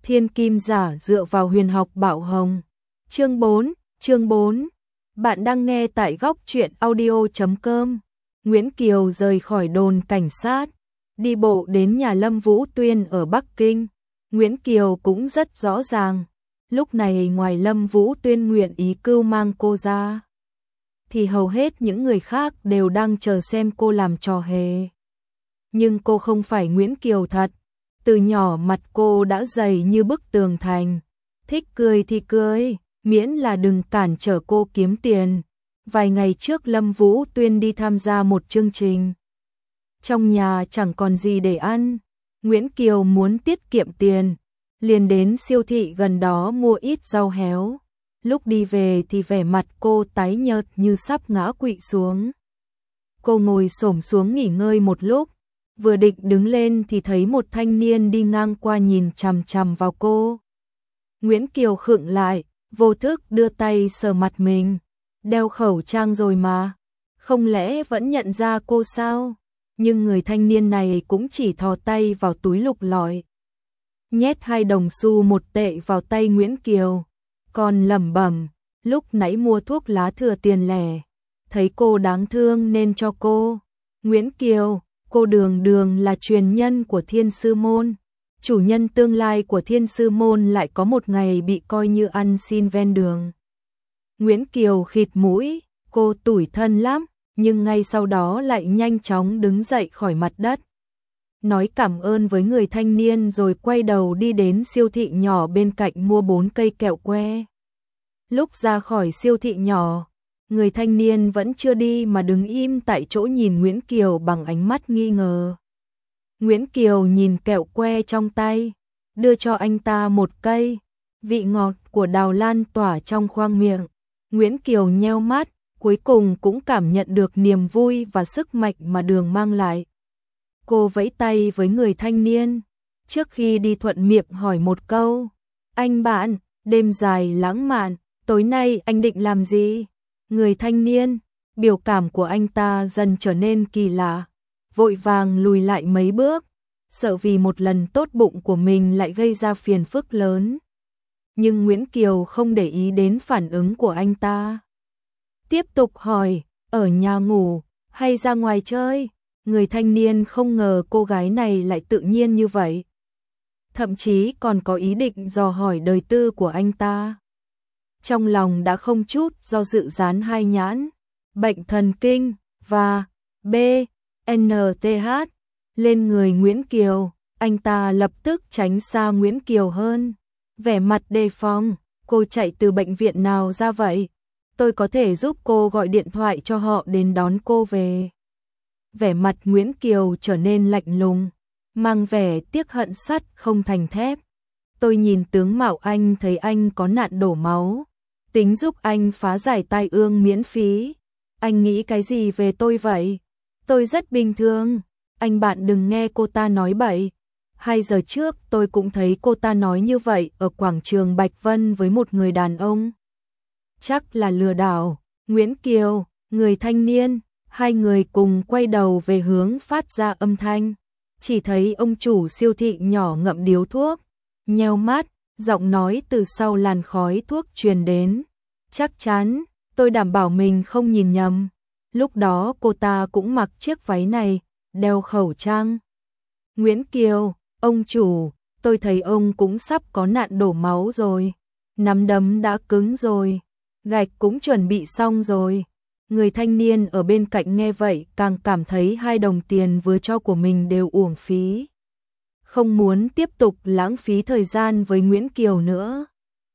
Thiên kim giả dựa vào huyền học bảo hồng. Chương 4. Bạn đang nghe tại góc truyện audio.com. Nguyễn Kiều rời khỏi đồn cảnh sát, đi bộ đến nhà Lâm Vũ Tuyên ở Bắc Kinh. Nguyễn Kiều cũng rất rõ ràng, lúc này ngoài Lâm Vũ Tuyên nguyện ý cưu mang cô ra, thì hầu hết những người khác đều đang chờ xem cô làm trò hề. Nhưng cô không phải Nguyễn Kiều thật. Từ nhỏ mặt cô đã dày như bức tường thành, thích cười thì cười, miễn là đừng cản trở cô kiếm tiền. Vài ngày trước Lâm Vũ Tuyên đi tham gia một chương trình. Trong nhà chẳng còn gì để ăn, Nguyễn Kiều muốn tiết kiệm tiền, liền đến siêu thị gần đó mua ít rau héo. Lúc đi về thì vẻ mặt cô tái nhợt như sắp ngã quỵ xuống. Cô ngồi xổm xuống nghỉ ngơi một lúc, vừa định đứng lên thì thấy một thanh niên đi ngang qua nhìn chằm chằm vào cô. Nguyễn Kiều khựng lại, vô thức đưa tay sờ mặt mình. Đeo khẩu trang rồi mà, không lẽ vẫn nhận ra cô sao? Nhưng người thanh niên này cũng chỉ thò tay vào túi lục lọi, nhét 2 đồng xu 1 tệ vào tay Nguyễn Kiều, còn lẩm bẩm, lúc nãy mua thuốc lá thừa tiền lẻ, thấy cô đáng thương nên cho cô. Nguyễn Kiều, cô Đường là truyền nhân của Thiên Sư Môn, chủ nhân tương lai của Thiên Sư Môn lại có một ngày bị coi như ăn xin ven đường. Nguyễn Kiều khịt mũi, cô tủi thân lắm, nhưng ngay sau đó lại nhanh chóng đứng dậy khỏi mặt đất, nói cảm ơn với người thanh niên rồi quay đầu đi đến siêu thị nhỏ bên cạnh mua 4 cây kẹo que. Lúc ra khỏi siêu thị nhỏ, người thanh niên vẫn chưa đi mà đứng im tại chỗ nhìn Nguyễn Kiều bằng ánh mắt nghi ngờ. Nguyễn Kiều nhìn kẹo que trong tay, đưa cho anh ta 1 cây, vị ngọt của đào lan tỏa trong khoang miệng. Nguyễn Kiều nheo mắt, cuối cùng cũng cảm nhận được niềm vui và sức mạnh mà đường mang lại. Cô vẫy tay với người thanh niên, trước khi đi thuận miệng hỏi một câu, anh bạn, đêm dài lãng mạn, tối nay anh định làm gì? Người thanh niên, biểu cảm của anh ta dần trở nên kỳ lạ, vội vàng lùi lại mấy bước, sợ vì một lần tốt bụng của mình lại gây ra phiền phức lớn. Nhưng Nguyễn Kiều không để ý đến phản ứng của anh ta. Tiếp tục hỏi, ở nhà ngủ, hay ra ngoài chơi? Người thanh niên không ngờ cô gái này lại tự nhiên như vậy. Thậm chí còn có ý định dò hỏi đời tư của anh ta. Trong lòng đã không chút do dự dán 2 nhãn, bệnh thần kinh và BNTH lên người Nguyễn Kiều. Anh ta lập tức tránh xa Nguyễn Kiều hơn, vẻ mặt đề phòng, cô chạy từ bệnh viện nào ra vậy? Tôi có thể giúp cô gọi điện thoại cho họ đến đón cô về. Vẻ mặt Nguyễn Kiều trở nên lạnh lùng, mang vẻ tiếc hận sắt không thành thép. Tôi nhìn tướng mạo anh thấy anh có nạn đổ máu, tính giúp anh phá giải tai ương miễn phí. Anh nghĩ cái gì về tôi vậy? Tôi rất bình thường, anh bạn đừng nghe cô ta nói bậy. 2 giờ trước tôi cũng thấy cô ta nói như vậy ở quảng trường Bạch Vân với một người đàn ông. Chắc là lừa đảo. Nguyễn Kiều, người thanh niên, 2 người cùng quay đầu về hướng phát ra âm thanh. Chỉ thấy ông chủ siêu thị nhỏ ngậm điếu thuốc, nheo mắt, giọng nói từ sau làn khói thuốc truyền đến. Chắc chắn, tôi đảm bảo mình không nhìn nhầm. Lúc đó cô ta cũng mặc chiếc váy này, đeo khẩu trang. Nguyễn Kiều, ông chủ, tôi thấy ông cũng sắp có nạn đổ máu rồi. Nắm đấm đã cứng rồi, gạch cũng chuẩn bị xong rồi. Người thanh niên ở bên cạnh nghe vậy càng cảm thấy 2 đồng tiền vừa cho của mình đều uổng phí. Không muốn tiếp tục lãng phí thời gian với Nguyễn Kiều nữa.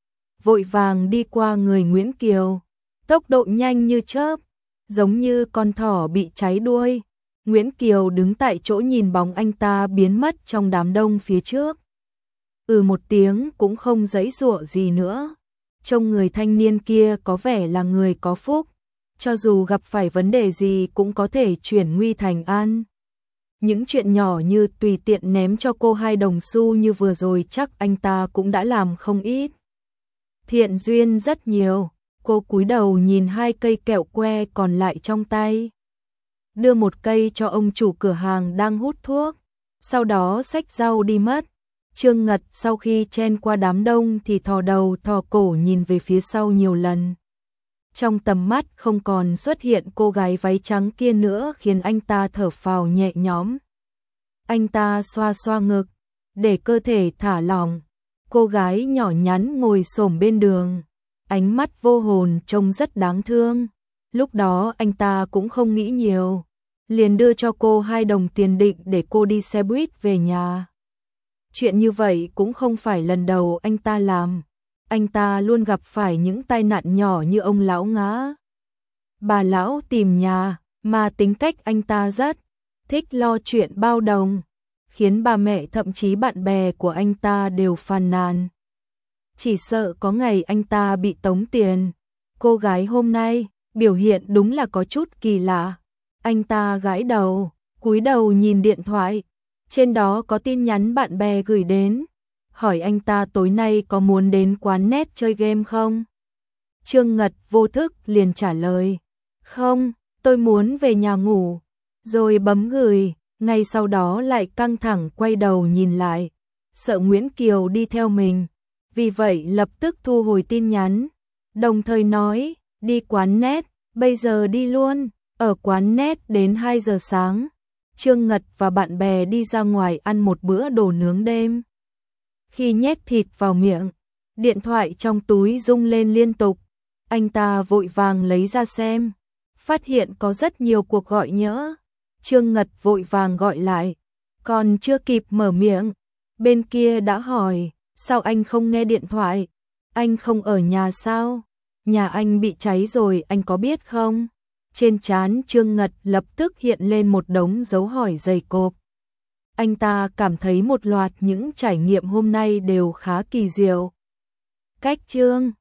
Vội vàng đi qua người Nguyễn Kiều, tốc độ nhanh như chớp, giống như con thỏ bị cháy đuôi. Nguyễn Kiều đứng tại chỗ nhìn bóng anh ta biến mất trong đám đông phía trước. Một tiếng cũng không giãy giụa gì nữa. Trông người thanh niên kia có vẻ là người có phúc, cho dù gặp phải vấn đề gì cũng có thể chuyển nguy thành an. Những chuyện nhỏ như tùy tiện ném cho cô 2 đồng xu như vừa rồi chắc anh ta cũng đã làm không ít. Thiện duyên rất nhiều, cô cúi đầu nhìn 2 cây kẹo que còn lại trong tay. Đưa 1 cây cho ông chủ cửa hàng đang hút thuốc, sau đó xách rau đi mất. Trương Ngật sau khi chen qua đám đông thì thò đầu thò cổ nhìn về phía sau nhiều lần. Trong tầm mắt không còn xuất hiện cô gái váy trắng kia nữa khiến anh ta thở phào nhẹ nhõm. Anh ta xoa xoa ngực, để cơ thể thả lỏng. Cô gái nhỏ nhắn ngồi xổm bên đường, ánh mắt vô hồn trông rất đáng thương. Lúc đó anh ta cũng không nghĩ nhiều, liền đưa cho cô 2 đồng tiền định để cô đi xe buýt về nhà. Chuyện như vậy cũng không phải lần đầu anh ta làm. Anh ta luôn gặp phải những tai nạn nhỏ như ông lão ngã, bà lão tìm nhà, mà tính cách anh ta rất thích lo chuyện bao đồng, khiến bà mẹ thậm chí bạn bè của anh ta đều phàn nàn. Chỉ sợ có ngày anh ta bị tống tiền. Cô gái hôm nay biểu hiện đúng là có chút kỳ lạ. Anh ta gãi đầu, cúi đầu nhìn điện thoại, trên đó có tin nhắn bạn bè gửi đến, hỏi anh ta tối nay có muốn đến quán net chơi game không? Trương Ngật vô thức liền trả lời, không, tôi muốn về nhà ngủ, rồi bấm gửi, ngay sau đó lại căng thẳng quay đầu nhìn lại, sợ Nguyễn Kiều đi theo mình, vì vậy lập tức thu hồi tin nhắn, đồng thời nói, đi quán net, bây giờ đi luôn. Ở quán net đến 2 giờ sáng, Trương Ngật và bạn bè đi ra ngoài ăn một bữa đồ nướng đêm. Khi nhét thịt vào miệng, điện thoại trong túi rung lên liên tục. Anh ta vội vàng lấy ra xem, phát hiện có rất nhiều cuộc gọi nhỡ. Trương Ngật vội vàng gọi lại, còn chưa kịp mở miệng, bên kia đã hỏi, sao anh không nghe điện thoại? Anh không ở nhà sao? Nhà anh bị cháy rồi anh có biết không? Trên trán Trương Ngật lập tức hiện lên một đống dấu hỏi dày cộp. Anh ta cảm thấy một loạt những trải nghiệm hôm nay đều khá kỳ diệu. Cách Trương